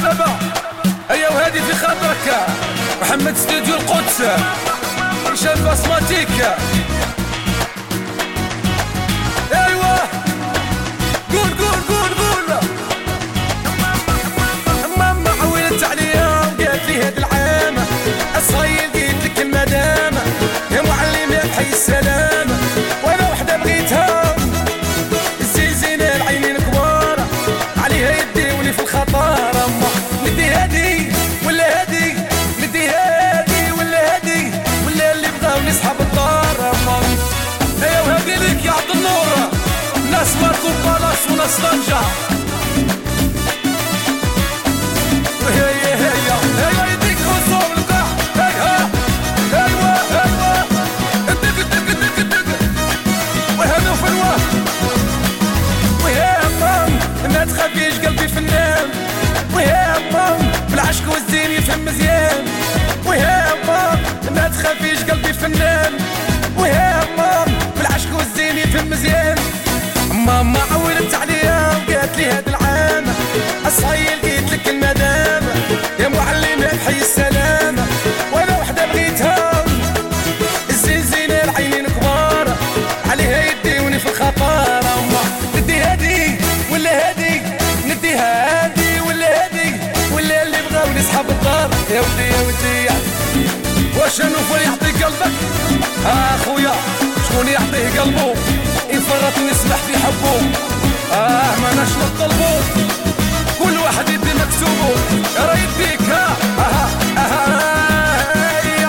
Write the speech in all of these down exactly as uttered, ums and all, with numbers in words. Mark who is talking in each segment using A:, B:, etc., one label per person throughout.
A: شبابة هيا وهادي في خاطرك محمد ستوديو القدس هشام بصماتيك. ايوا قول قول قول قول ماما عولت عليا وقالت لي هاد العام الصغير قلت لك المدام يا معلم يا بحي السلام وانا وحده بغيتها الزيزينه العينين كبار عليها يديوني في الخطر. اما ندي هادي ولا هادي ندي هادي ولا هادي ولا اللي بغاوني صحاب الدار. اما ايا وهادي ليك يا عبد النور ناس ماركو بالاس وناس طنجة. هيا هيا هيا يديك خصوم القاع هيا ايوا ايوا دق دق دق دق وهذا فنوه ويا مام ما تخافيش قلبي فنان ويا مام بالعشق والزين يفهم مزيان ويا مام ما تخافيش قلبي فنان ويا مام بالعشق والزين يفهم مزيان. ماما عولت عليا وقالت لي هاد العام الصهيل قلت لك المدام يا معلم يا بحي السلام وانا وحده بغيتها الزينزينه العينين كبار عليها يديوني في الخطر. اما ندي هادي ولا هادي ندي هادي ولا هادي ولا اللي بغاوني صحاب الدار. يا ودي يا ودي واش نوفل يعطي قلبك اه خويا شكون يعطيه قلبه يفرط ويسمح في حبه اه ما ناش نطلبو كل واحد يدي مكسوبه راه يديك ها اه اه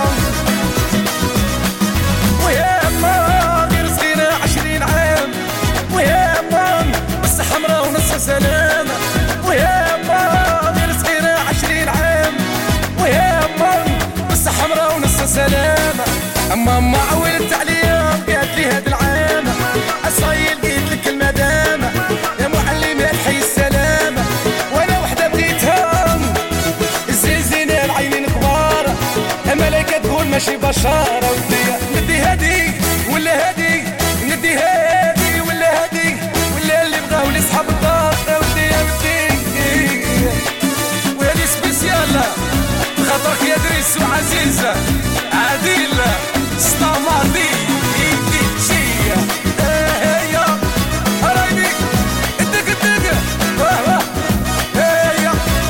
A: ويا ما غير صغيرة عشرين عام ويا ما بس حمرا ونص سلام ويا ما غير صغيرة عشرين عام ويا ما بس حمرا ونص سلام. اما ما عولت عليا قالت لي هاد العام الصايل قلت لك المدام يا معلم يا بحي السلام وانا وحده بغيتها الزيزينه العينين كبار الملايكه تقول ماشي بشر. ودي ندي هادي ولا هادي ندي هادي ولا هادي ولا اللي بغاو لي صحاب الدار. ودي يا ودي وهادي سبيسيال خاطرك يا دريس وعزيز عادل ستاماردي ايدي تشيا هيا رايدي الدق الدق واه هيا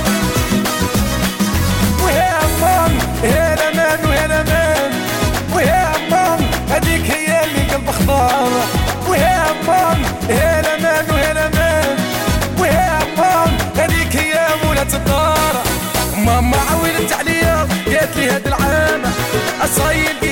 A: ويا مان يا الامان ويا الامان ويا مان هذيك هي اللي قلب خضار ويا مان يا الامان ويا الامان ويا مان هذيك هي مولات الدار. ماما عولت عليا قالت لي هاد العام الصايل